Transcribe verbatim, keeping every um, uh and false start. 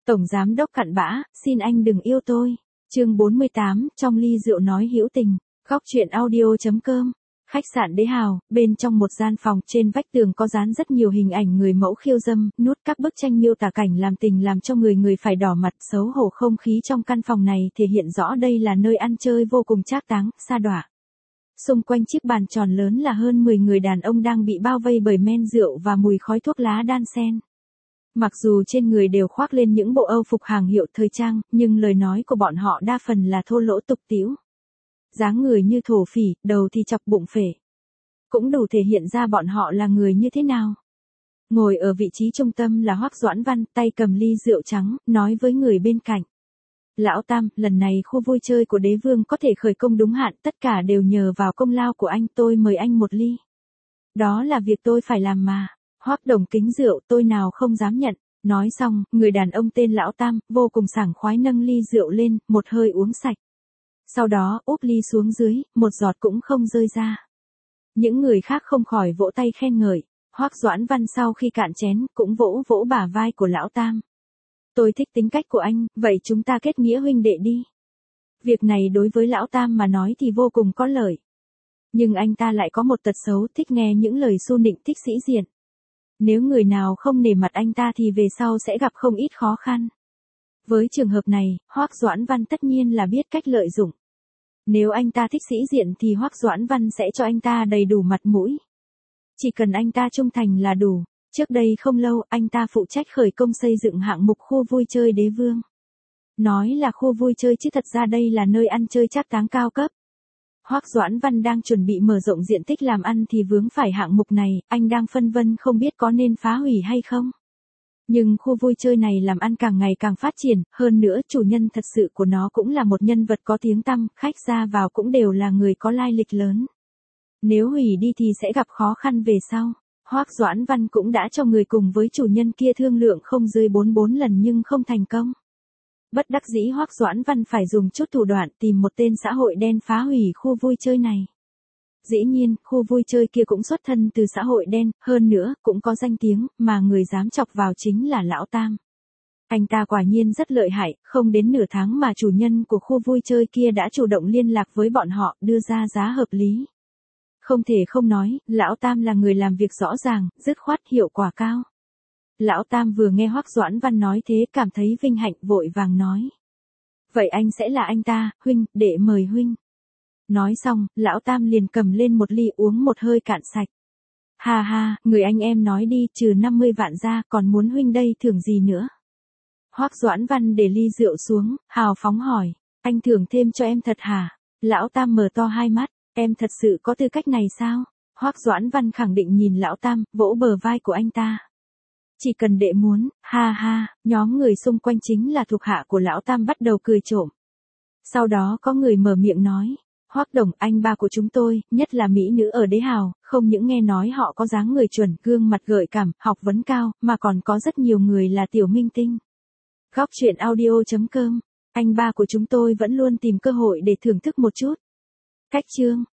Tổng giám đốc cặn bã, xin anh đừng yêu tôi. Chương bốn mươi tám, trong ly rượu nói hữu tình. Góc truyện audio chấm com. Khách sạn Đế Hào, bên trong một gian phòng, trên vách tường có dán rất nhiều hình ảnh người mẫu khiêu dâm, nút các bức tranh miêu tả cảnh làm tình làm cho người người phải đỏ mặt. Xấu hổ không khí trong căn phòng này thể hiện rõ đây là nơi ăn chơi vô cùng trác táng, sa đọa. Xung quanh chiếc bàn tròn lớn là hơn mười người đàn ông đang bị bao vây bởi men rượu và mùi khói thuốc lá đan xen. Mặc dù trên người đều khoác lên những bộ âu phục hàng hiệu thời trang, nhưng lời nói của bọn họ đa phần là thô lỗ tục tĩu. Dáng người như thổ phỉ, đầu thì chọc bụng phể. Cũng đủ thể hiện ra bọn họ là người như thế nào. Ngồi ở vị trí trung tâm là Hoắc Doãn Văn, tay cầm ly rượu trắng, nói với người bên cạnh. Lão Tam, lần này khu vui chơi của đế vương có thể khởi công đúng hạn, tất cả đều nhờ vào công lao của anh, tôi mời anh một ly. Đó là việc tôi phải làm mà. Hoắc Đồng kính rượu, tôi nào không dám nhận. Nói xong, người đàn ông tên Lão Tam, vô cùng sảng khoái nâng ly rượu lên, một hơi uống sạch. Sau đó, úp ly xuống dưới, một giọt cũng không rơi ra. Những người khác không khỏi vỗ tay khen ngợi. Hoắc Doãn Văn sau khi cạn chén, cũng vỗ vỗ bả vai của Lão Tam. Tôi thích tính cách của anh, vậy chúng ta kết nghĩa huynh đệ đi. Việc này đối với Lão Tam mà nói thì vô cùng có lợi. Nhưng anh ta lại có một tật xấu, thích nghe những lời xu nịnh, thích sĩ diện. Nếu người nào không nể mặt anh ta thì về sau sẽ gặp không ít khó khăn. Với trường hợp này, Hoắc Doãn Văn tất nhiên là biết cách lợi dụng. Nếu anh ta thích sĩ diện thì Hoắc Doãn Văn sẽ cho anh ta đầy đủ mặt mũi. Chỉ cần anh ta trung thành là đủ. Trước đây không lâu, anh ta phụ trách khởi công xây dựng hạng mục khu vui chơi Đế Vương. Nói là khu vui chơi chứ thật ra đây là nơi ăn chơi trác táng cao cấp. Hoắc Doãn Văn đang chuẩn bị mở rộng diện tích làm ăn thì vướng phải hạng mục này, anh đang phân vân không biết có nên phá hủy hay không. Nhưng khu vui chơi này làm ăn càng ngày càng phát triển, hơn nữa chủ nhân thật sự của nó cũng là một nhân vật có tiếng tăm, khách ra vào cũng đều là người có lai lịch lớn. Nếu hủy đi thì sẽ gặp khó khăn về sau. Hoắc Doãn Văn cũng đã cho người cùng với chủ nhân kia thương lượng không dưới bốn mươi bốn lần nhưng không thành công. Bất đắc dĩ Hoắc Doãn Văn phải dùng chút thủ đoạn tìm một tên xã hội đen phá hủy khu vui chơi này. Dĩ nhiên, khu vui chơi kia cũng xuất thân từ xã hội đen, hơn nữa, cũng có danh tiếng, mà người dám chọc vào chính là Lão Tam. Anh ta quả nhiên rất lợi hại, không đến nửa tháng mà chủ nhân của khu vui chơi kia đã chủ động liên lạc với bọn họ, đưa ra giá hợp lý. Không thể không nói, Lão Tam là người làm việc rõ ràng, dứt khoát, hiệu quả cao. Lão Tam vừa nghe Hoắc Doãn Văn nói thế cảm thấy vinh hạnh, vội vàng nói. Vậy anh sẽ là anh ta, huynh, để mời huynh. Nói xong, Lão Tam liền cầm lên một ly uống một hơi cạn sạch. Ha ha, người anh em nói đi, trừ năm mươi vạn ra, còn muốn huynh đây thưởng gì nữa? Hoắc Doãn Văn để ly rượu xuống, hào phóng hỏi, anh thưởng thêm cho em thật hả? Lão Tam mở to hai mắt, em thật sự có tư cách này sao? Hoắc Doãn Văn khẳng định nhìn Lão Tam, vỗ bờ vai của anh ta. Chỉ cần đệ muốn, ha ha, nhóm người xung quanh chính là thuộc hạ của Lão Tam bắt đầu cười trộm. Sau đó có người mở miệng nói, Hoắc Đồng, anh ba của chúng tôi, nhất là mỹ nữ ở Đế Hào, không những nghe nói họ có dáng người chuẩn, gương mặt gợi cảm, học vấn cao, mà còn có rất nhiều người là tiểu minh tinh. Góc truyện audio chấm com, anh ba của chúng tôi vẫn luôn tìm cơ hội để thưởng thức một chút. Cách chương